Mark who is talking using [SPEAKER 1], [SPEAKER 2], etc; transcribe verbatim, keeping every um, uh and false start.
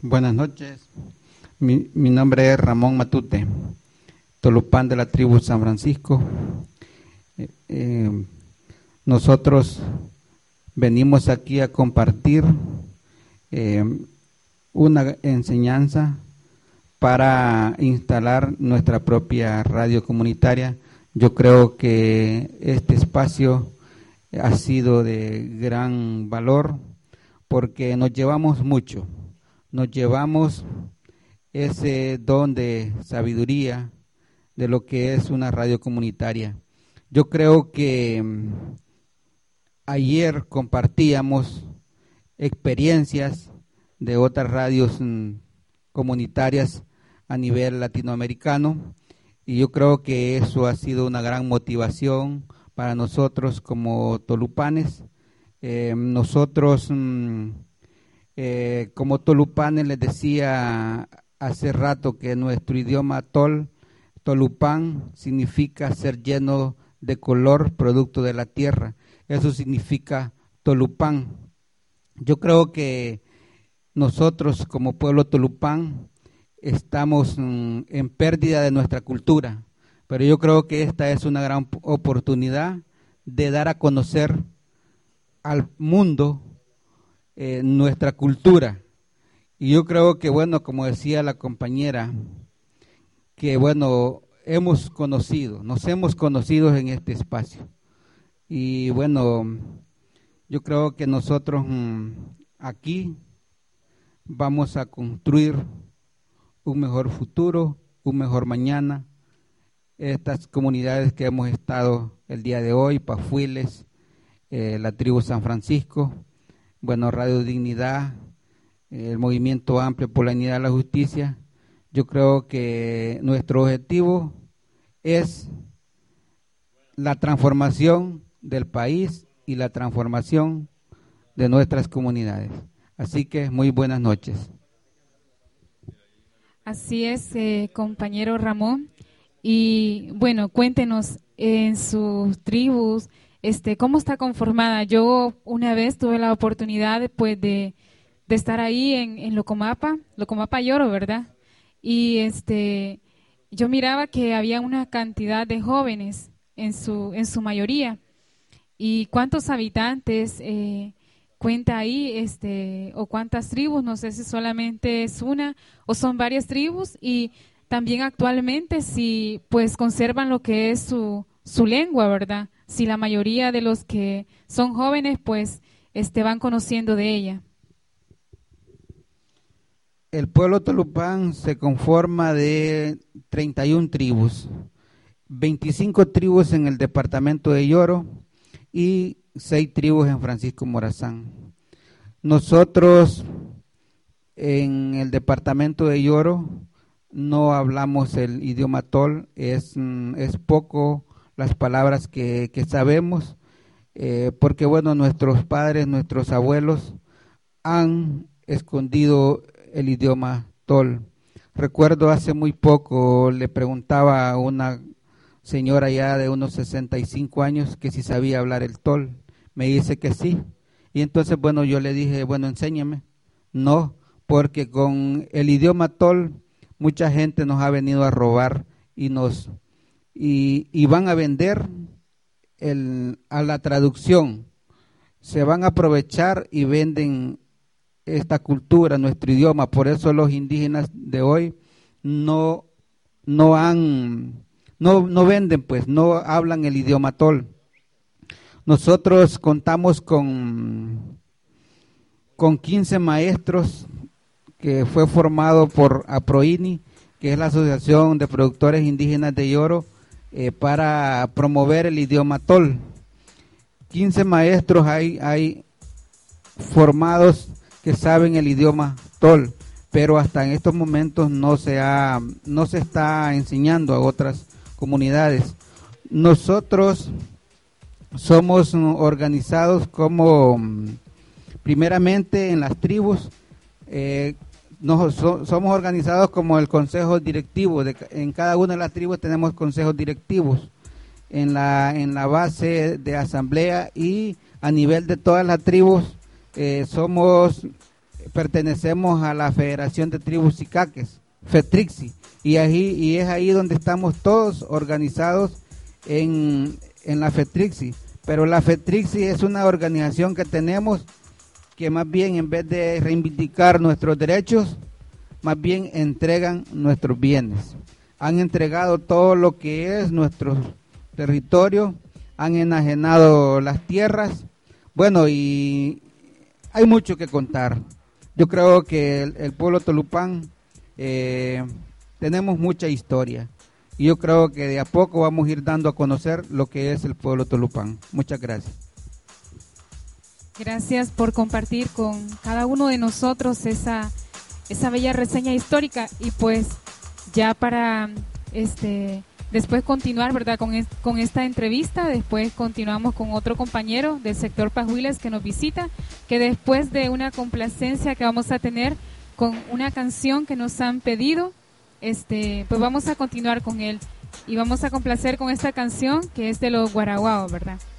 [SPEAKER 1] Buenas noches. Mi, mi nombre es Ramón Matute, Tolupán de la tribu San Francisco. Eh, eh, nosotros venimos aquí a compartir eh, una enseñanza para instalar nuestra propia radio comunitaria. Yo creo que este espacio ha sido de gran valor porque nos llevamos mucho, nos llevamos ese don de sabiduría de lo que es una radio comunitaria. Yo creo que um, ayer compartíamos experiencias de otras radios um, comunitarias a nivel latinoamericano y yo creo que eso ha sido una gran motivación para nosotros como tolupanes. Eh, nosotros um, eh, como tolupanes les decía hace rato que nuestro idioma tol, tolupán, significa ser lleno de color, producto de la tierra. Eso significa Tolupán. Yo creo que nosotros como pueblo tolupán estamos mm, en pérdida de nuestra cultura, pero yo creo que esta es una gran oportunidad de dar a conocer al mundo eh, nuestra cultura. Y yo creo que, bueno, como decía la compañera, que bueno, hemos conocido, nos hemos conocido en este espacio. Y bueno, yo creo que nosotros mmm, aquí vamos a construir un mejor futuro, un mejor mañana. Estas comunidades que hemos estado el día de hoy, Pafuiles, eh, la tribu San Francisco, bueno, Radio Dignidad, el Movimiento Amplio por la Unidad de la Justicia. Yo creo que nuestro objetivo es la transformación del país y la transformación de nuestras comunidades. Así que muy buenas noches.
[SPEAKER 2] Así es, eh, compañero Ramón. Y bueno, cuéntenos en sus tribus, este, ¿cómo está conformada? Yo una vez tuve la oportunidad pues, de, de estar ahí en, en Locomapa, Locomapa Lloro, ¿verdad? Y este, yo miraba que había una cantidad de jóvenes en su, en su mayoría. ¿Y cuántos habitantes eh, cuenta ahí, este, o cuántas tribus? No sé si solamente es una o son varias tribus, y también actualmente si pues conservan lo que es su, su lengua, ¿verdad? Si la mayoría de los que son jóvenes pues este, van conociendo de ella.
[SPEAKER 1] El pueblo tolupán se conforma de treinta y una tribus, veinticinco tribus en el departamento de Lloro y seis tribus en Francisco Morazán. Nosotros en el departamento de Lloro no hablamos el idioma tol, es, es poco las palabras que, que sabemos, eh, porque bueno, nuestros padres, nuestros abuelos han escondido el idioma tol. Recuerdo hace muy poco, le preguntaba a una señora ya de unos sesenta y cinco años que si sabía hablar el tol. Me dice que sí. Y entonces, bueno, yo le dije, bueno, enséñame. No, porque con el idioma tol mucha gente nos ha venido a robar y nos y, y van a vender el, a la traducción. Se van a aprovechar y venden esta cultura, nuestro idioma. Por eso los indígenas de hoy no, no han, no, no venden, pues, no hablan el idioma tol. Nosotros contamos con, con quince maestros que fue formado por APROINI, que es la Asociación de Productores Indígenas de Lloro, eh, para promover el idioma tol. quince maestros hay, hay formados que saben el idioma tol, pero hasta en estos momentos no se ha, no se está enseñando a otras comunidades. Nosotros somos organizados como, primeramente en las tribus, eh, nos, so, somos organizados como el consejo directivo. De, en cada una de las tribus tenemos consejos directivos en la, en la base de asamblea, y a nivel de todas las tribus eh, somos pertenecemos a la Federación de Tribus y Caques, FETRIXI, y, ahí, y es ahí donde estamos todos organizados en, en la FETRIXI. Pero la FETRIXI es una organización que tenemos que más bien, en vez de reivindicar nuestros derechos, más bien entregan nuestros bienes. Han entregado todo lo que es nuestro territorio, han enajenado las tierras. Bueno, y hay mucho que contar. Yo creo que el, el pueblo Tolupán eh, tenemos mucha historia. Y yo creo que de a poco vamos a ir dando a conocer lo que es el pueblo Tolupán. Muchas gracias.
[SPEAKER 2] Gracias por compartir con cada uno de nosotros esa, esa bella reseña histórica. Y pues ya para este después continuar, ¿verdad?, con, es, con esta entrevista, después continuamos con otro compañero del sector Pajuiles que nos visita, que después de una complacencia que vamos a tener con una canción que nos han pedido, este pues vamos a continuar con él y vamos a complacer con esta canción que es de los Guaraguao, ¿verdad?